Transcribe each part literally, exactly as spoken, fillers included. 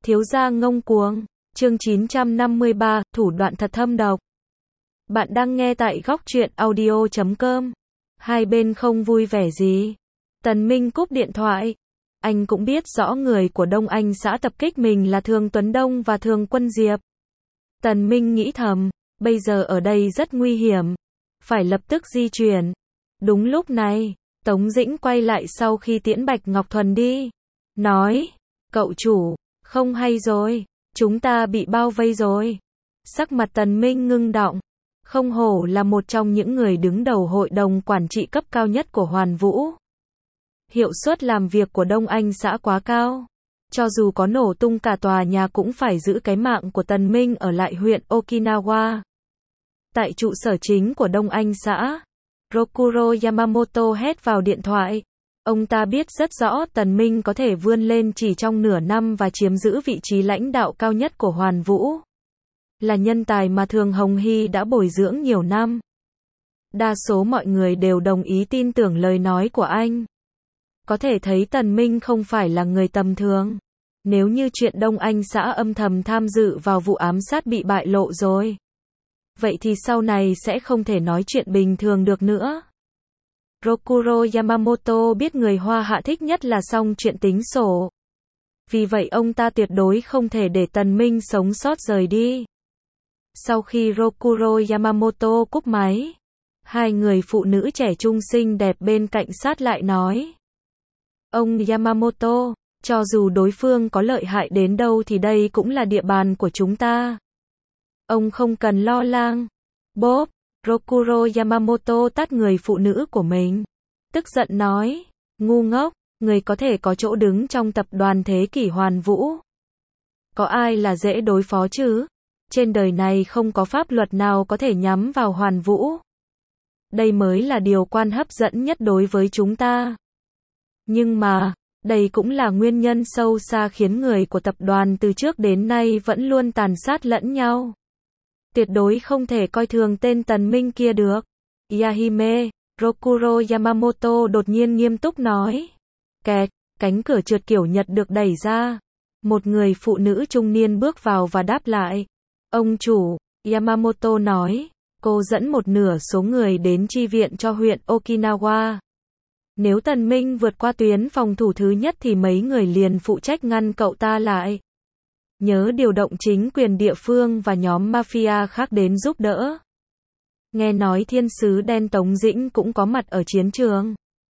Thiếu gia ngông cuồng. Chương chín trăm năm mươi ba, thủ đoạn thật thâm độc. Bạn đang nghe tại góc truyện audio chấm com. Hai bên không vui vẻ gì. Tần Minh cúp điện thoại. Anh cũng biết rõ người của Đông Anh xã tập kích mình là Thường Tuấn Đông và Thường Quân Diệp. Tần Minh nghĩ thầm, bây giờ ở đây rất nguy hiểm. Phải lập tức di chuyển. Đúng lúc này, Tống Dĩnh quay lại sau khi tiễn Bạch Ngọc Thuần đi. Nói, cậu chủ, không hay rồi, chúng ta bị bao vây rồi. Sắc mặt Tần Minh ngưng đọng. Không hổ là một trong những người đứng đầu hội đồng quản trị cấp cao nhất của Hoàn Vũ. Hiệu suất làm việc của Đông Anh xã quá cao. Cho dù có nổ tung cả tòa nhà cũng phải giữ cái mạng của Tần Minh ở lại huyện Okinawa. Tại trụ sở chính của Đông Anh xã, Rokuro Yamamoto hét vào điện thoại. Ông ta biết rất rõ Tần Minh có thể vươn lên chỉ trong nửa năm và chiếm giữ vị trí lãnh đạo cao nhất của Hoàn Vũ. Là nhân tài mà Thường Hồng Hy đã bồi dưỡng nhiều năm. Đa số mọi người đều đồng ý tin tưởng lời nói của anh. Có thể thấy Tần Minh không phải là người tầm thường. Nếu như chuyện Đông Anh xã âm thầm tham dự vào vụ ám sát bị bại lộ rồi, vậy thì sau này sẽ không thể nói chuyện bình thường được nữa. Rokuro Yamamoto biết người Hoa Hạ thích nhất là xong chuyện tính sổ. Vì vậy ông ta tuyệt đối không thể để Tần Minh sống sót rời đi. Sau khi Rokuro Yamamoto cúp máy, hai người phụ nữ trẻ trung xinh đẹp bên cạnh sát lại nói. Ông Yamamoto, cho dù đối phương có lợi hại đến đâu thì đây cũng là địa bàn của chúng ta. Ông không cần lo lắng. Bốp, Rokuro Yamamoto tát người phụ nữ của mình. Tức giận nói, ngu ngốc, người có thể có chỗ đứng trong tập đoàn thế kỷ Hoàn Vũ. Có ai là dễ đối phó chứ? Trên đời này không có pháp luật nào có thể nhắm vào Hoàn Vũ. Đây mới là điều quan hấp dẫn nhất đối với chúng ta. Nhưng mà, đây cũng là nguyên nhân sâu xa khiến người của tập đoàn từ trước đến nay vẫn luôn tàn sát lẫn nhau. Tuyệt đối không thể coi thường tên Tần Minh kia được. Yahime, Rokuro Yamamoto đột nhiên nghiêm túc nói. Kẹt, cánh cửa trượt kiểu Nhật được đẩy ra. Một người phụ nữ trung niên bước vào và đáp lại. Ông chủ, Yamamoto nói, cô dẫn một nửa số người đến chi viện cho huyện Okinawa. Nếu Tần Minh vượt qua tuyến phòng thủ thứ nhất thì mấy người liền phụ trách ngăn cậu ta lại. Nhớ điều động chính quyền địa phương và nhóm mafia khác đến giúp đỡ. Nghe nói thiên sứ đen Tống Dĩnh cũng có mặt ở chiến trường.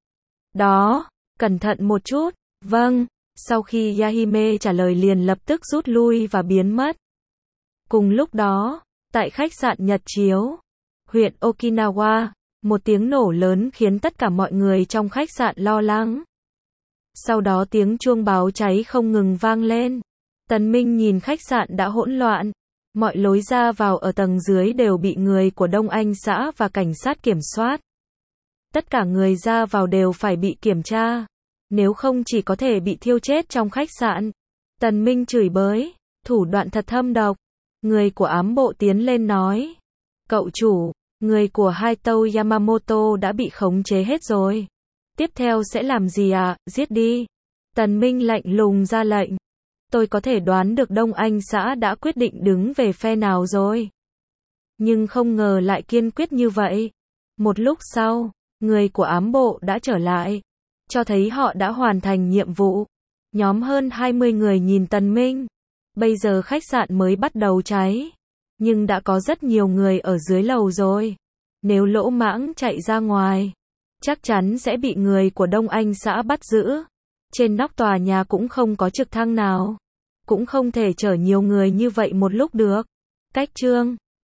Đó, cẩn thận một chút. Vâng, sau khi Yahime trả lời liền lập tức rút lui và biến mất. Cùng lúc đó, tại khách sạn Nhật Chiếu, huyện Okinawa, một tiếng nổ lớn khiến tất cả mọi người trong khách sạn lo lắng. Sau đó tiếng chuông báo cháy không ngừng vang lên. Tần Minh nhìn khách sạn đã hỗn loạn. Mọi lối ra vào ở tầng dưới đều bị người của Đông Anh xã và cảnh sát kiểm soát. Tất cả người ra vào đều phải bị kiểm tra. Nếu không chỉ có thể bị thiêu chết trong khách sạn. Tần Minh chửi bới. Thủ đoạn thật thâm độc. Người của ám bộ tiến lên nói. Cậu chủ, người của Haito Yamamoto đã bị khống chế hết rồi. Tiếp theo sẽ làm gì à? Giết đi. Tần Minh lạnh lùng ra lệnh. Tôi có thể đoán được Đông Anh xã đã quyết định đứng về phe nào rồi. Nhưng không ngờ lại kiên quyết như vậy. Một lúc sau, người của ám bộ đã trở lại. Cho thấy họ đã hoàn thành nhiệm vụ. Nhóm hơn hai mươi người nhìn Tần Minh. Bây giờ khách sạn mới bắt đầu cháy. Nhưng đã có rất nhiều người ở dưới lầu rồi. Nếu lỗ mãng chạy ra ngoài, chắc chắn sẽ bị người của Đông Anh xã bắt giữ. Trên nóc tòa nhà cũng không có trực thăng nào. Cũng không thể chở nhiều người như vậy một lúc được. Cách chương